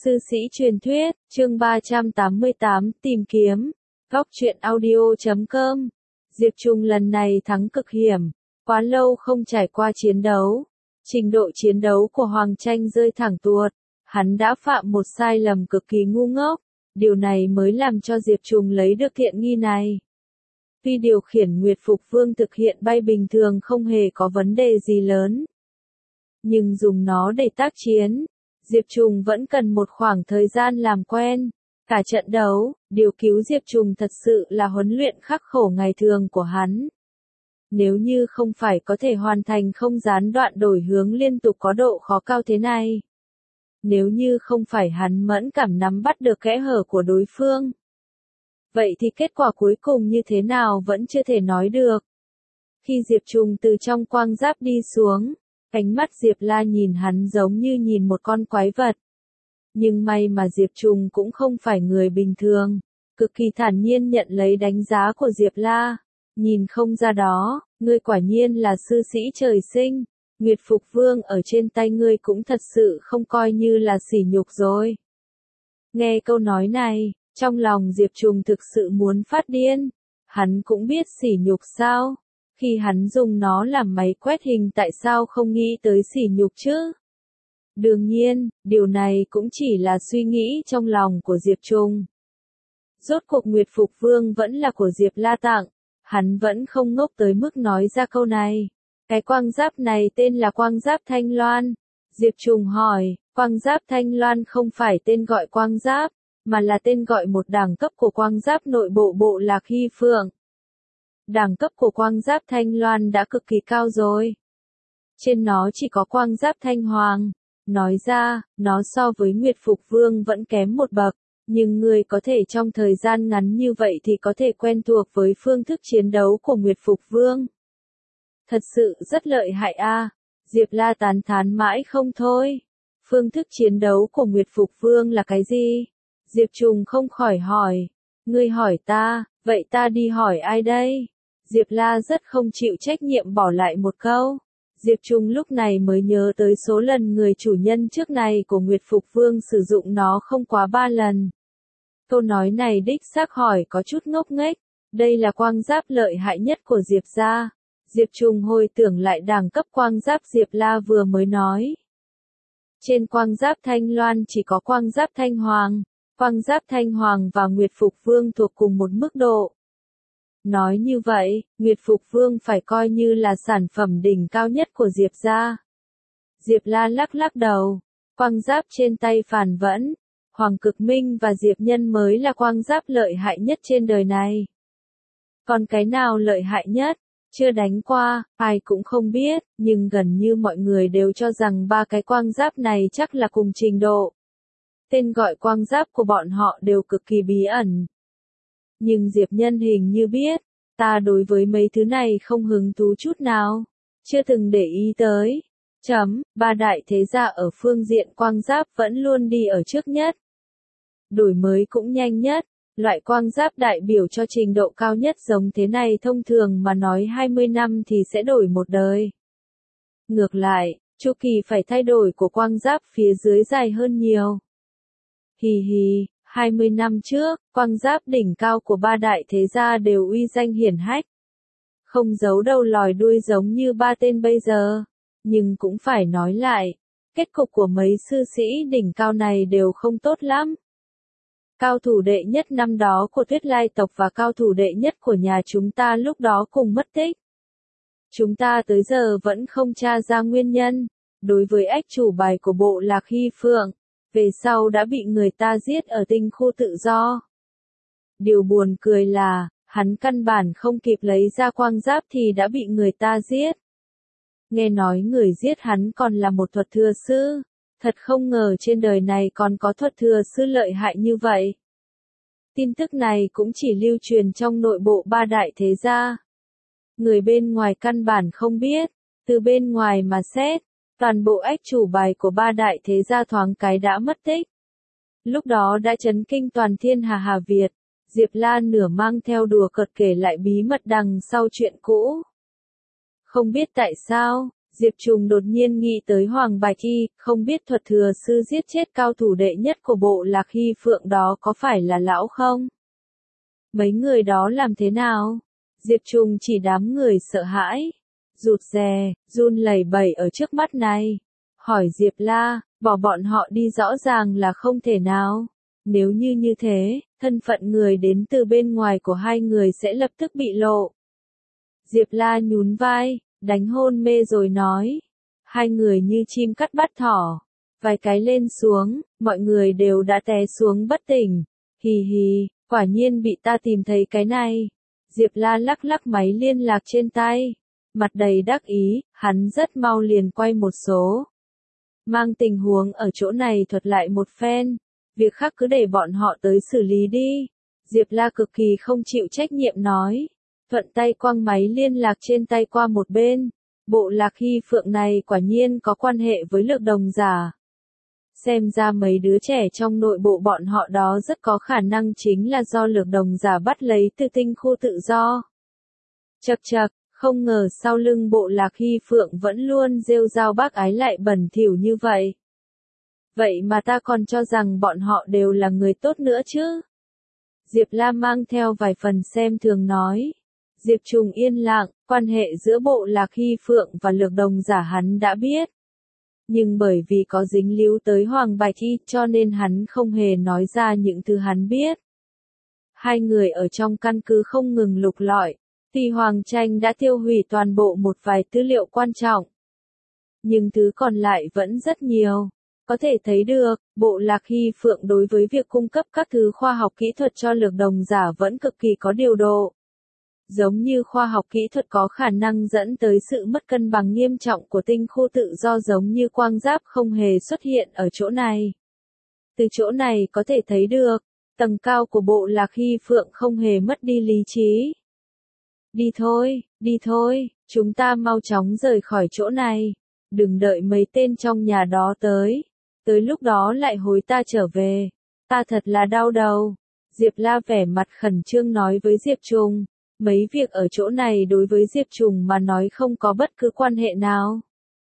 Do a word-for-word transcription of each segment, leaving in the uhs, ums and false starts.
Sư sĩ truyền thuyết, chương ba trăm tám mươi tám, tìm kiếm. Góc truyện audio chấm com. Diệp Trùng lần này thắng cực hiểm, quá lâu không trải qua chiến đấu. Trình độ chiến đấu của Hoàng Tranh rơi thẳng tuột, hắn đã phạm một sai lầm cực kỳ ngu ngốc, điều này mới làm cho Diệp Trùng lấy được tiện nghi này. Tuy điều khiển Nguyệt Phục Vương thực hiện bay bình thường không hề có vấn đề gì lớn, nhưng dùng nó để tác chiến, Diệp Trùng vẫn cần một khoảng thời gian làm quen. Cả trận đấu, điều cứu Diệp Trùng thật sự là huấn luyện khắc khổ ngày thường của hắn. Nếu như không phải có thể hoàn thành không gián đoạn đổi hướng liên tục có độ khó cao thế này. Nếu như không phải hắn mẫn cảm nắm bắt được kẽ hở của đối phương. Vậy thì kết quả cuối cùng như thế nào vẫn chưa thể nói được. Khi Diệp Trùng từ trong quang giáp đi xuống, ánh mắt Diệp La nhìn hắn giống như nhìn một con quái vật. Nhưng may mà Diệp Trùng cũng không phải người bình thường, cực kỳ thản nhiên nhận lấy đánh giá của Diệp La. Nhìn không ra đó, ngươi quả nhiên là sư sĩ trời sinh, Nguyệt Phục Vương ở trên tay ngươi cũng thật sự không coi như là sỉ nhục rồi. Nghe câu nói này, trong lòng Diệp Trùng thực sự muốn phát điên, hắn cũng biết sỉ nhục sao. Khi hắn dùng nó làm máy quét hình tại sao không nghĩ tới sỉ nhục chứ? Đương nhiên, điều này cũng chỉ là suy nghĩ trong lòng của Diệp Trùng. Rốt cuộc Nguyệt Phục Vương vẫn là của Diệp La tặng, hắn vẫn không ngốc tới mức nói ra câu này. Cái quang giáp này tên là quang giáp Thanh Loan. Diệp Trùng hỏi, quang giáp Thanh Loan không phải tên gọi quang giáp, mà là tên gọi một đẳng cấp của quang giáp nội bộ bộ Lạc Hy Phượng. Đẳng cấp của quang giáp Thanh Loan đã cực kỳ cao rồi. Trên nó chỉ có quang giáp Thanh Hoàng. Nói ra, nó so với Nguyệt Phục Vương vẫn kém một bậc, nhưng người có thể trong thời gian ngắn như vậy thì có thể quen thuộc với phương thức chiến đấu của Nguyệt Phục Vương. Thật sự rất lợi hại a. À. Diệp La tán thán mãi không thôi. Phương thức chiến đấu của Nguyệt Phục Vương là cái gì? Diệp Trùng không khỏi hỏi. Ngươi hỏi ta, vậy ta đi hỏi ai đây? Diệp La rất không chịu trách nhiệm bỏ lại một câu. Diệp Trùng lúc này mới nhớ tới số lần người chủ nhân trước này của Nguyệt Phục Vương sử dụng nó không quá ba lần. Câu nói này đích xác hỏi có chút ngốc nghếch. Đây là quang giáp lợi hại nhất của Diệp gia. Diệp Trùng hồi tưởng lại đẳng cấp quang giáp Diệp La vừa mới nói. Trên quang giáp Thanh Loan chỉ có quang giáp Thanh Hoàng. Quang giáp Thanh Hoàng và Nguyệt Phục Vương thuộc cùng một mức độ. Nói như vậy, Nguyệt Phục Vương phải coi như là sản phẩm đỉnh cao nhất của Diệp gia. Diệp La lắc lắc đầu, quang giáp trên tay Phản Vẫn, Hoàng Cực Minh và Diệp Nhân mới là quang giáp lợi hại nhất trên đời này. Còn cái nào lợi hại nhất? Chưa đánh qua, ai cũng không biết, nhưng gần như mọi người đều cho rằng ba cái quang giáp này chắc là cùng trình độ. Tên gọi quang giáp của bọn họ đều cực kỳ bí ẩn. Nhưng Diệp Nhân hình như biết, ta đối với mấy thứ này không hứng thú chút nào, chưa từng để ý tới. Chấm, ba đại thế gia ở phương diện quang giáp vẫn luôn đi ở trước nhất. Đổi mới cũng nhanh nhất, loại quang giáp đại biểu cho trình độ cao nhất giống thế này thông thường mà nói hai mươi năm thì sẽ đổi một đời. Ngược lại, chu kỳ phải thay đổi của quang giáp phía dưới dài hơn nhiều. Hì hì. hai mươi năm trước, quang giáp đỉnh cao của ba đại thế gia đều uy danh hiển hách. Không giấu đầu lòi đuôi giống như ba tên bây giờ. Nhưng cũng phải nói lại, kết cục của mấy sư sĩ đỉnh cao này đều không tốt lắm. Cao thủ đệ nhất năm đó của Tuyết Lai tộc và cao thủ đệ nhất của nhà chúng ta lúc đó cùng mất tích. Chúng ta tới giờ vẫn không tra ra nguyên nhân. Đối với ách chủ bài của bộ Lạc Hy Phượng, về sau đã bị người ta giết ở tinh khu tự do. Điều buồn cười là, hắn căn bản không kịp lấy ra quang giáp thì đã bị người ta giết. Nghe nói người giết hắn còn là một thuật thừa sư, thật không ngờ trên đời này còn có thuật thừa sư lợi hại như vậy. Tin tức này cũng chỉ lưu truyền trong nội bộ ba đại thế gia. Người bên ngoài căn bản không biết, từ bên ngoài mà xét. Toàn bộ ách chủ bài của ba đại thế gia thoáng cái đã mất tích. Lúc đó đã chấn kinh toàn thiên hà Hà Việt, Diệp La nửa mang theo đùa cợt kể lại bí mật đằng sau chuyện cũ. Không biết tại sao, Diệp Trùng đột nhiên nghĩ tới Hoàng Bạch Y, không biết thuật thừa sư giết chết cao thủ đệ nhất của bộ Lạc Hy Phượng đó có phải là lão không? Mấy người đó làm thế nào? Diệp Trùng chỉ đám người sợ hãi, rụt rè, run lẩy bẩy ở trước mắt này. Hỏi Diệp La, bỏ bọn họ đi rõ ràng là không thể nào. Nếu như như thế, thân phận người đến từ bên ngoài của hai người sẽ lập tức bị lộ. Diệp La nhún vai, đánh hôn mê rồi nói. Hai người như chim cắt bắt thỏ. Vài cái lên xuống, mọi người đều đã té xuống bất tỉnh. Hì hì, quả nhiên bị ta tìm thấy cái này. Diệp La lắc lắc máy liên lạc trên tay. Mặt đầy đắc ý, hắn rất mau liền quay một số. Mang tình huống ở chỗ này thuật lại một phen. Việc khác cứ để bọn họ tới xử lý đi. Diệp La cực kỳ không chịu trách nhiệm nói. Thuận tay quăng máy liên lạc trên tay qua một bên. Bộ Lạc Hy Phượng này quả nhiên có quan hệ với Lược Đồng Giả. Xem ra mấy đứa trẻ trong nội bộ bọn họ đó rất có khả năng chính là do Lược Đồng Giả bắt lấy từ tinh khu tự do. Chậc chậc, không ngờ sau lưng bộ Lạc Hy Phượng vẫn luôn rêu rao bác ái lại bẩn thỉu như vậy. Vậy mà ta còn cho rằng bọn họ đều là người tốt nữa chứ. Diệp La mang theo vài phần xem thường nói. Diệp Trùng yên lặng, quan hệ giữa bộ Lạc Hy Phượng và Lược Đồng Giả hắn đã biết. Nhưng bởi vì có dính líu tới Hoàng Bạch Y cho nên hắn không hề nói ra những thứ hắn biết. Hai người ở trong căn cứ không ngừng lục lọi, thì Hoàng Tranh đã tiêu hủy toàn bộ một vài tư liệu quan trọng. Nhưng thứ còn lại vẫn rất nhiều. Có thể thấy được, bộ Lạc Hy Phượng đối với việc cung cấp các thứ khoa học kỹ thuật cho Lược Đồng Giả vẫn cực kỳ có điều độ. Giống như khoa học kỹ thuật có khả năng dẫn tới sự mất cân bằng nghiêm trọng của tinh khu tự do giống như quang giáp không hề xuất hiện ở chỗ này. Từ chỗ này có thể thấy được, tầng cao của bộ Lạc Hy Phượng không hề mất đi lý trí. Đi thôi, đi thôi, chúng ta mau chóng rời khỏi chỗ này. Đừng đợi mấy tên trong nhà đó tới. Tới lúc đó lại hối ta trở về. Ta thật là đau đầu. Diệp La vẻ mặt khẩn trương nói với Diệp Trùng. Mấy việc ở chỗ này đối với Diệp Trùng mà nói không có bất cứ quan hệ nào.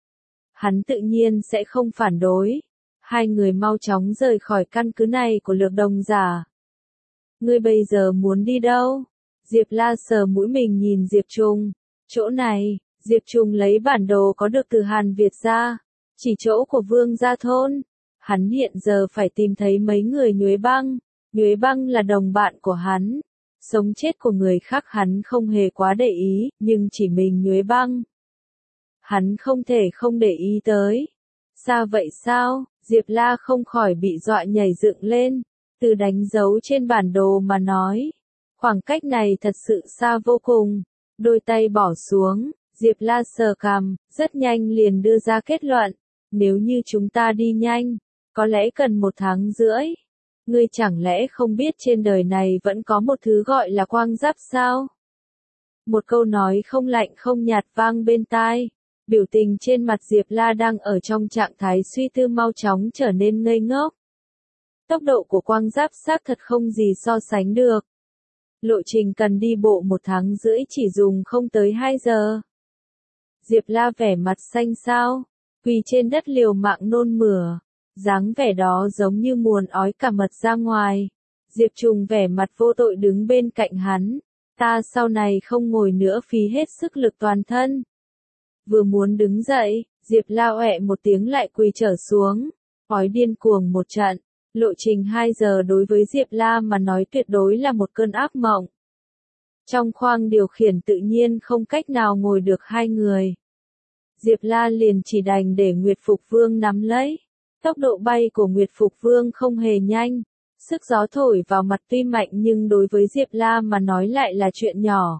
Hắn tự nhiên sẽ không phản đối. Hai người mau chóng rời khỏi căn cứ này của Lược Đồng Giả. Ngươi bây giờ muốn đi đâu? Diệp La sờ mũi mình nhìn Diệp Trùng. Chỗ này, Diệp Trùng lấy bản đồ có được từ Hàn Việt ra. Chỉ chỗ của Vương Gia Thôn. Hắn hiện giờ phải tìm thấy mấy người Nhuế Băng. Nhuế Băng là đồng bạn của hắn. Sống chết của người khác hắn không hề quá để ý, nhưng chỉ mình Nhuế Băng. Hắn không thể không để ý tới. Sao vậy sao? Diệp La không khỏi bị dọa nhảy dựng lên. Từ đánh dấu trên bản đồ mà nói. Khoảng cách này thật sự xa vô cùng. Đôi tay bỏ xuống, Diệp La sờ cằm, rất nhanh liền đưa ra kết luận. Nếu như chúng ta đi nhanh, có lẽ cần một tháng rưỡi. Ngươi chẳng lẽ không biết trên đời này vẫn có một thứ gọi là quang giáp sao? Một câu nói không lạnh không nhạt vang bên tai. Biểu tình trên mặt Diệp La đang ở trong trạng thái suy tư mau chóng trở nên ngây ngốc. Tốc độ của quang giáp xác thật không gì so sánh được. Lộ trình cần đi bộ một tháng rưỡi chỉ dùng không tới hai giờ. Diệp La vẻ mặt xanh xao, quỳ trên đất liều mạng nôn mửa. Dáng vẻ đó giống như muốn ói cả mật ra ngoài. Diệp Trùng vẻ mặt vô tội đứng bên cạnh hắn. Ta sau này không ngồi nữa phí hết sức lực toàn thân. Vừa muốn đứng dậy, Diệp La oẹ một tiếng lại quỳ trở xuống. Ói điên cuồng một trận. Lộ trình hai giờ đối với Diệp La mà nói tuyệt đối là một cơn ác mộng. Trong khoang điều khiển tự nhiên không cách nào ngồi được hai người. Diệp La liền chỉ đành để Nguyệt Phục Vương nắm lấy. Tốc độ bay của Nguyệt Phục Vương không hề nhanh. Sức gió thổi vào mặt tuy mạnh nhưng đối với Diệp La mà nói lại là chuyện nhỏ.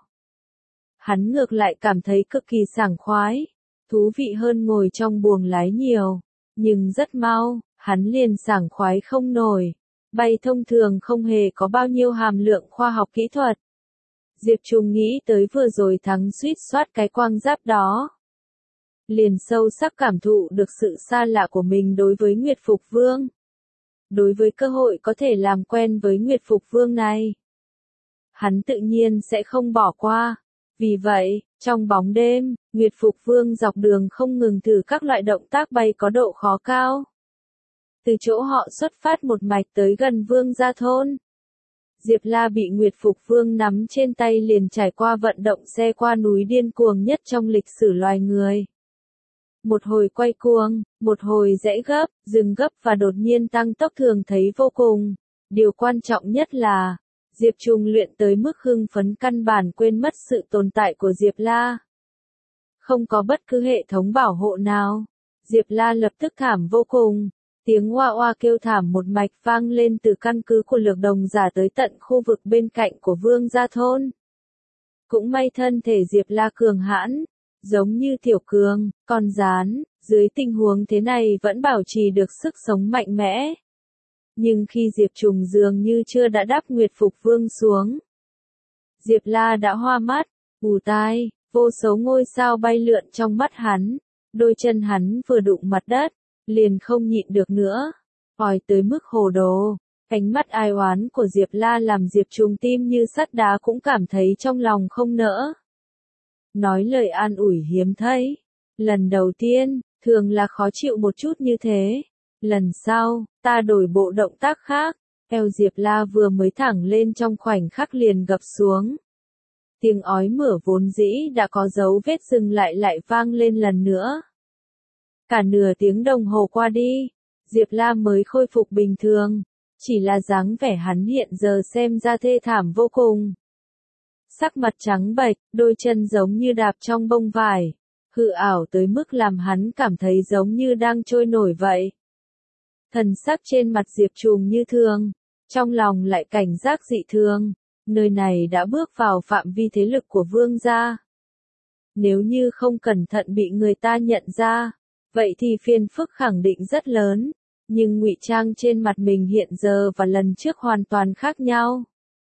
Hắn ngược lại cảm thấy cực kỳ sảng khoái. Thú vị hơn ngồi trong buồng lái nhiều. Nhưng rất mau, hắn liền sảng khoái không nổi. Bay thông thường không hề có bao nhiêu hàm lượng khoa học kỹ thuật. Diệp Trùng nghĩ tới vừa rồi thắng suýt soát cái quang giáp đó. Liền sâu sắc cảm thụ được sự xa lạ của mình đối với Nguyệt Phục Vương. Đối với cơ hội có thể làm quen với Nguyệt Phục Vương này. Hắn tự nhiên sẽ không bỏ qua. Vì vậy, Trong bóng đêm, Nguyệt Phục Vương dọc đường không ngừng thử các loại động tác bay có độ khó cao. Từ chỗ họ xuất phát một mạch tới gần Vương gia thôn. Diệp La bị Nguyệt Phục Vương nắm trên tay liền trải qua vận động xe qua núi điên cuồng nhất trong lịch sử loài người. Một hồi quay cuồng, một hồi rẽ gấp, dừng gấp và đột nhiên tăng tốc thường thấy vô cùng. Điều quan trọng nhất là, Diệp Trùng luyện tới mức hưng phấn căn bản quên mất sự tồn tại của Diệp La. Không có bất cứ hệ thống bảo hộ nào. Diệp La lập tức thảm vô cùng. Tiếng oa oa kêu thảm một mạch vang lên từ căn cứ của Lược Đồng Giả tới tận khu vực bên cạnh của Vương gia thôn. Cũng may thân thể Diệp La cường hãn, giống như tiểu cường, con gián, dưới tình huống thế này vẫn bảo trì được sức sống mạnh mẽ. Nhưng khi Diệp Trùng dường như chưa đã đáp Nguyệt Phục Vương xuống, Diệp La đã hoa mắt, ù tai, vô số ngôi sao bay lượn trong mắt hắn, đôi chân hắn vừa đụng mặt đất, liền không nhịn được nữa, ỏi tới mức hồ đồ. Ánh mắt ai oán của Diệp La làm Diệp Trùng tim như sắt đá cũng cảm thấy trong lòng không nỡ. Nói lời an ủi hiếm thấy. Lần đầu tiên, thường là khó chịu một chút như thế. Lần sau, ta đổi bộ động tác khác. Eo Diệp La vừa mới thẳng lên trong khoảnh khắc liền gập xuống. Tiếng ói mửa vốn dĩ đã có dấu vết dừng lại lại vang lên lần nữa. Cả nửa tiếng đồng hồ qua đi, Diệp La mới khôi phục bình thường. Chỉ là dáng vẻ hắn hiện giờ xem ra thê thảm vô cùng. Sắc mặt trắng bệch, đôi chân giống như đạp trong bông vải, hư ảo tới mức làm hắn cảm thấy giống như đang trôi nổi vậy. Thần sắc trên mặt Diệp Trùng như thường, trong lòng lại cảnh giác dị thường, nơi này đã bước vào phạm vi thế lực của Vương gia. Nếu như không cẩn thận bị người ta nhận ra, vậy thì phiền phức khẳng định rất lớn. Nhưng ngụy trang trên mặt mình hiện giờ và lần trước hoàn toàn khác nhau.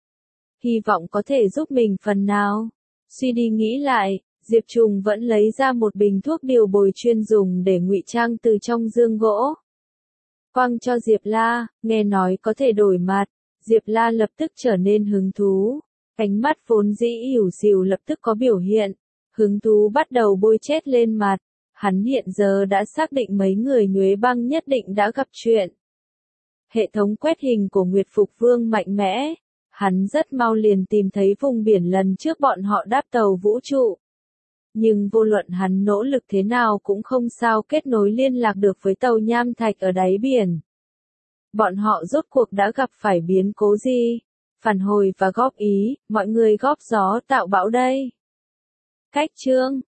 Hy vọng có thể giúp mình phần nào. Suy đi nghĩ lại, Diệp Trùng vẫn lấy ra một bình thuốc điều bồi chuyên dùng để ngụy trang từ trong dương gỗ. Quăng cho Diệp La, nghe nói có thể đổi mặt. Diệp La lập tức trở nên hứng thú. Ánh mắt vốn dĩ ỉu xìu lập tức có biểu hiện. Hứng thú bắt đầu bôi chét lên mặt. Hắn hiện giờ đã xác định mấy người Nhuế Băng nhất định đã gặp chuyện. Hệ thống quét hình của Nguyệt Phục Vương mạnh mẽ. Hắn rất mau liền tìm thấy vùng biển lần trước bọn họ đáp tàu vũ trụ. Nhưng vô luận hắn nỗ lực thế nào cũng không sao kết nối liên lạc được với tàu nham thạch ở đáy biển. Bọn họ rốt cuộc đã gặp phải biến cố gì? Phản hồi và góp ý, mọi người góp gió tạo bão đây. Cách chương